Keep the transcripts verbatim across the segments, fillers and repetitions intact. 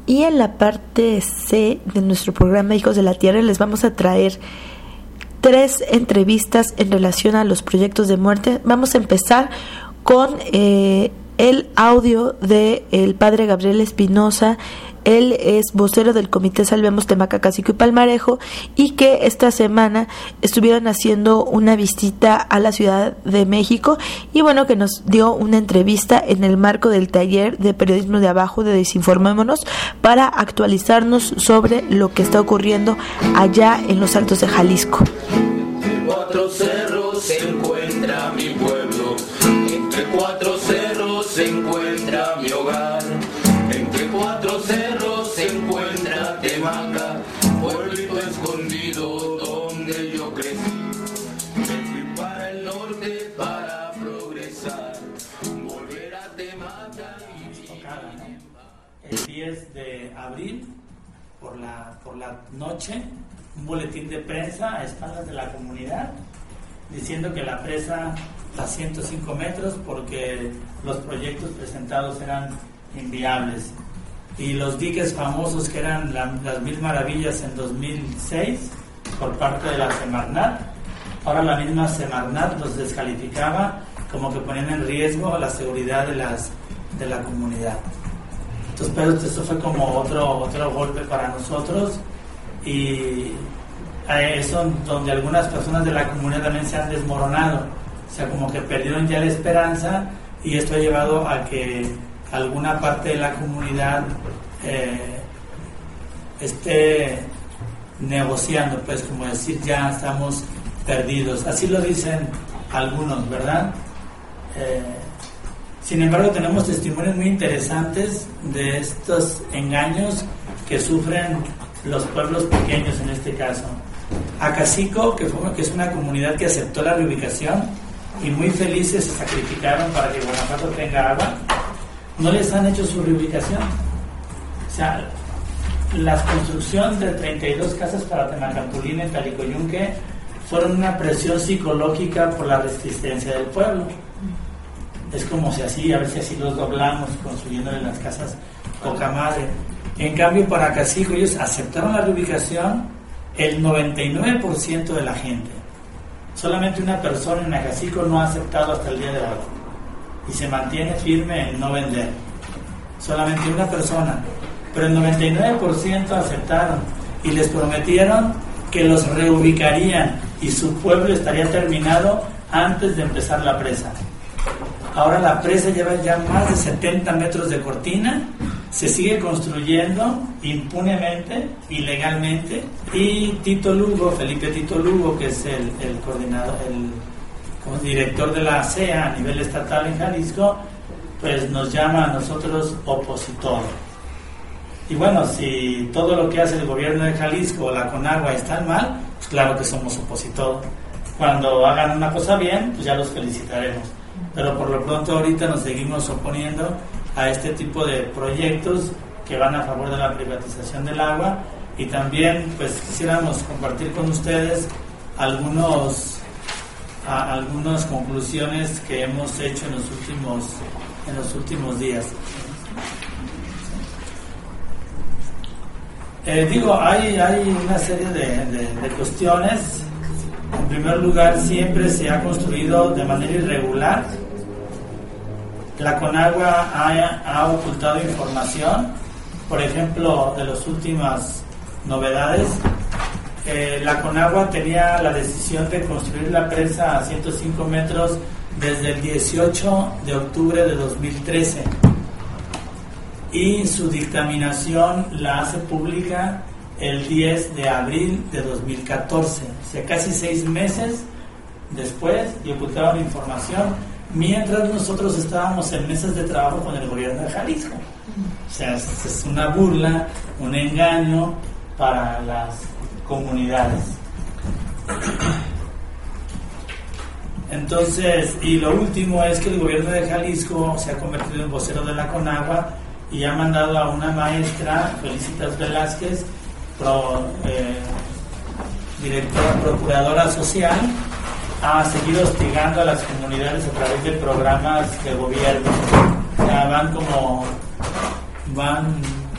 Y en la parte C de nuestro programa Hijos de la Tierra les vamos a traer tres entrevistas en relación a los proyectos de muerte. Vamos a empezar con eh, el audio de el padre Gabriel Espinosa. Él es vocero del Comité Salvemos Temaca, Cacico y Palmarejo, y que esta semana estuvieron haciendo una visita a la Ciudad de México y bueno, que nos dio una entrevista en el marco del taller de periodismo de abajo de Desinformémonos para actualizarnos sobre lo que está ocurriendo allá en los Altos de Jalisco. Entre cuatro cerros se encuentra mi pueblo, entre cuatro cerros se encuentra mi hogar, entre cuatro cerros se encuentra Temaca, pueblito escondido donde yo crecí. Me fui para el norte para progresar, volver a Temaca y... El diez de abril, por la, por la noche, un boletín de prensa a espaldas de la comunidad diciendo que la presa a ciento cinco metros porque los proyectos presentados eran inviables y los diques famosos que eran la, las mil maravillas en dos mil seis por parte de la Semarnat, ahora la misma Semarnat los descalificaba como que ponían en riesgo la seguridad de las de la comunidad. Entonces, pero esto fue como otro otro golpe para nosotros y eso donde algunas personas de la comunidad también se han desmoronado, o sea, como que perdieron ya la esperanza y esto ha llevado a que alguna parte de la comunidad eh, esté negociando, pues como decir, ya estamos perdidos, así lo dicen algunos, ¿verdad? Eh, sin embargo, tenemos testimonios muy interesantes de estos engaños que sufren los pueblos pequeños en este caso. Acacico, que, fue, que es una comunidad que aceptó la reubicación y muy felices se sacrificaron para que Guanajuato tenga agua, no les han hecho su reubicación. O sea, la construcción de treinta y dos casas para Temacapulín en Talicoyunque fueron una presión psicológica por la resistencia del pueblo. Es como si así, a ver si así los doblamos construyéndole las casas poca madre. En cambio, para Acacico ellos aceptaron la reubicación el noventa y nueve por ciento de la gente. Solamente una persona en Acacico no ha aceptado hasta el día de hoy y se mantiene firme en no vender. Solamente una persona, pero el noventa y nueve por ciento aceptaron y les prometieron que los reubicarían y su pueblo estaría terminado antes de empezar la presa. Ahora la presa lleva ya más de setenta metros de cortina, se sigue construyendo impunemente, ilegalmente, y Tito Lugo, Felipe Tito Lugo, que es el, el coordinador, el como director de la C E A a nivel estatal en Jalisco, pues nos llama a nosotros opositor. Y bueno, si todo lo que hace el gobierno de Jalisco o la Conagua está mal, pues claro que somos opositor. Cuando hagan una cosa bien, pues ya los felicitaremos. Pero por lo pronto ahorita nos seguimos oponiendo a este tipo de proyectos que van a favor de la privatización del agua y también pues quisiéramos compartir con ustedes algunos a, algunas conclusiones que hemos hecho en los últimos en los últimos días. Eh, digo, hay, hay una serie de, de, de cuestiones. En primer lugar, siempre se ha construido de manera irregular. La Conagua ha, ha ocultado información. Por ejemplo, de las últimas novedades, eh, la Conagua tenía la decisión de construir la presa a ciento cinco metros desde el dieciocho de octubre de dos mil trece. Y su dictaminación la hace pública el diez de abril de dos mil catorce, o sea, casi seis meses después, y ocultaron información mientras nosotros estábamos en mesas de trabajo con el gobierno de Jalisco. O sea, es, es una burla, un engaño para las comunidades. Entonces, y lo último es que el gobierno de Jalisco se ha convertido en vocero de la Conagua y ha mandado a una maestra, Felicitas Velázquez, pro, eh, directora, procuradora social, a seguir hostigando a las comunidades a través de programas de gobierno. O sea, van como van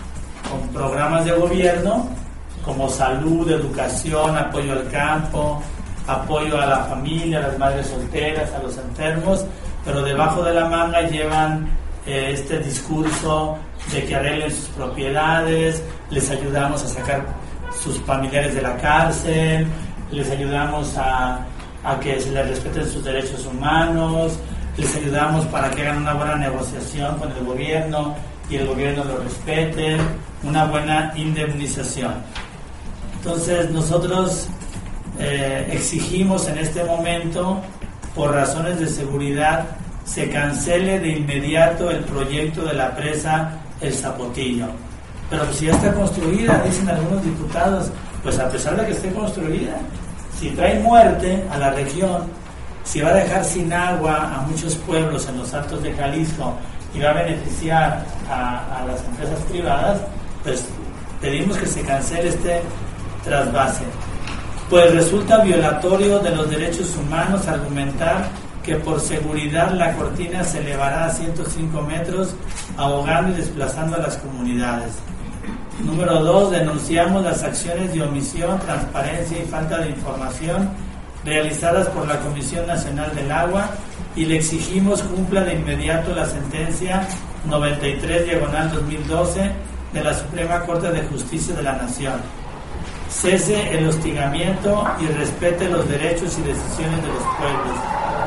con programas de gobierno como salud, educación, apoyo al campo, apoyo a la familia, a las madres solteras, a los enfermos, pero debajo de la manga llevan eh, este discurso de que arreglen sus propiedades, les ayudamos a sacar sus familiares de la cárcel, les ayudamos a, a que se les respeten sus derechos humanos, les ayudamos para que hagan una buena negociación con el gobierno y el gobierno lo respete, una buena indemnización. Entonces nosotros eh, exigimos en este momento, por razones de seguridad, se cancele de inmediato el proyecto de la presa El Zapotillo. Pero pues si ya está construida, dicen algunos diputados, pues a pesar de que esté construida, si trae muerte a la región, si va a dejar sin agua a muchos pueblos en los altos de Jalisco y va a beneficiar a, a las empresas privadas, pues pedimos que se cancele este trasvase. Pues resulta violatorio de los derechos humanos argumentar que por seguridad la cortina se elevará a ciento cinco metros, ahogando y desplazando a las comunidades. Número dos, denunciamos las acciones de omisión, transparencia y falta de información realizadas por la Comisión Nacional del Agua y le exigimos cumpla de inmediato la sentencia noventa y tres diagonal dos mil doce de la Suprema Corte de Justicia de la Nación. Cese el hostigamiento y respete los derechos y decisiones de los pueblos.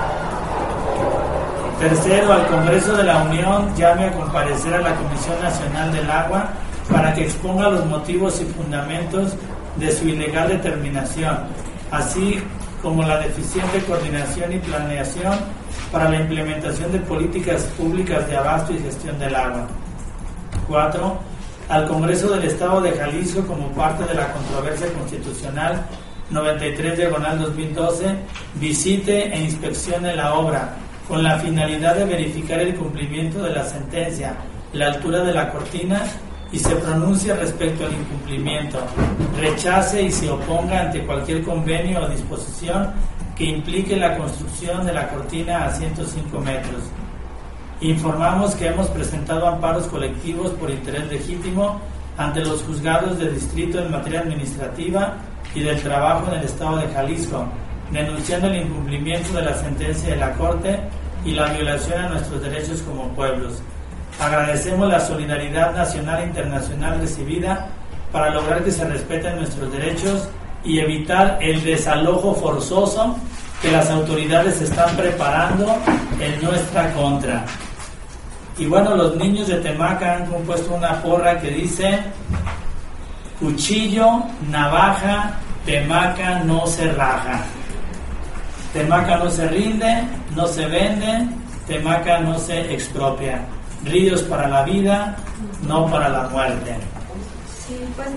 Tercero, al Congreso de la Unión llame a comparecer a la Comisión Nacional del Agua para que exponga los motivos y fundamentos de su ilegal determinación, así como la deficiente coordinación y planeación para la implementación de políticas públicas de abasto y gestión del agua. Cuatro, al Congreso del Estado de Jalisco, como parte de la controversia constitucional noventa y tres diagonal dos mil doce, visite e inspeccione la obra con la finalidad de verificar el cumplimiento de la sentencia, la altura de la cortina y se pronuncie respecto al incumplimiento, rechace y se oponga ante cualquier convenio o disposición que implique la construcción de la cortina a ciento cinco metros. Informamos que hemos presentado amparos colectivos por interés legítimo ante los juzgados de distrito en materia administrativa y del trabajo en el Estado de Jalisco, denunciando el incumplimiento de la sentencia de la Corte y la violación a nuestros derechos como pueblos. Agradecemos la solidaridad nacional e internacional recibida para lograr que se respeten nuestros derechos y evitar el desalojo forzoso que las autoridades están preparando en nuestra contra. Y bueno, los niños de Temaca han compuesto una porra que dice: cuchillo, navaja, Temaca no se raja. Temaca no se rinde, no se vende, Temaca no se expropia. Ríos para la vida, no para la muerte. Sí, pues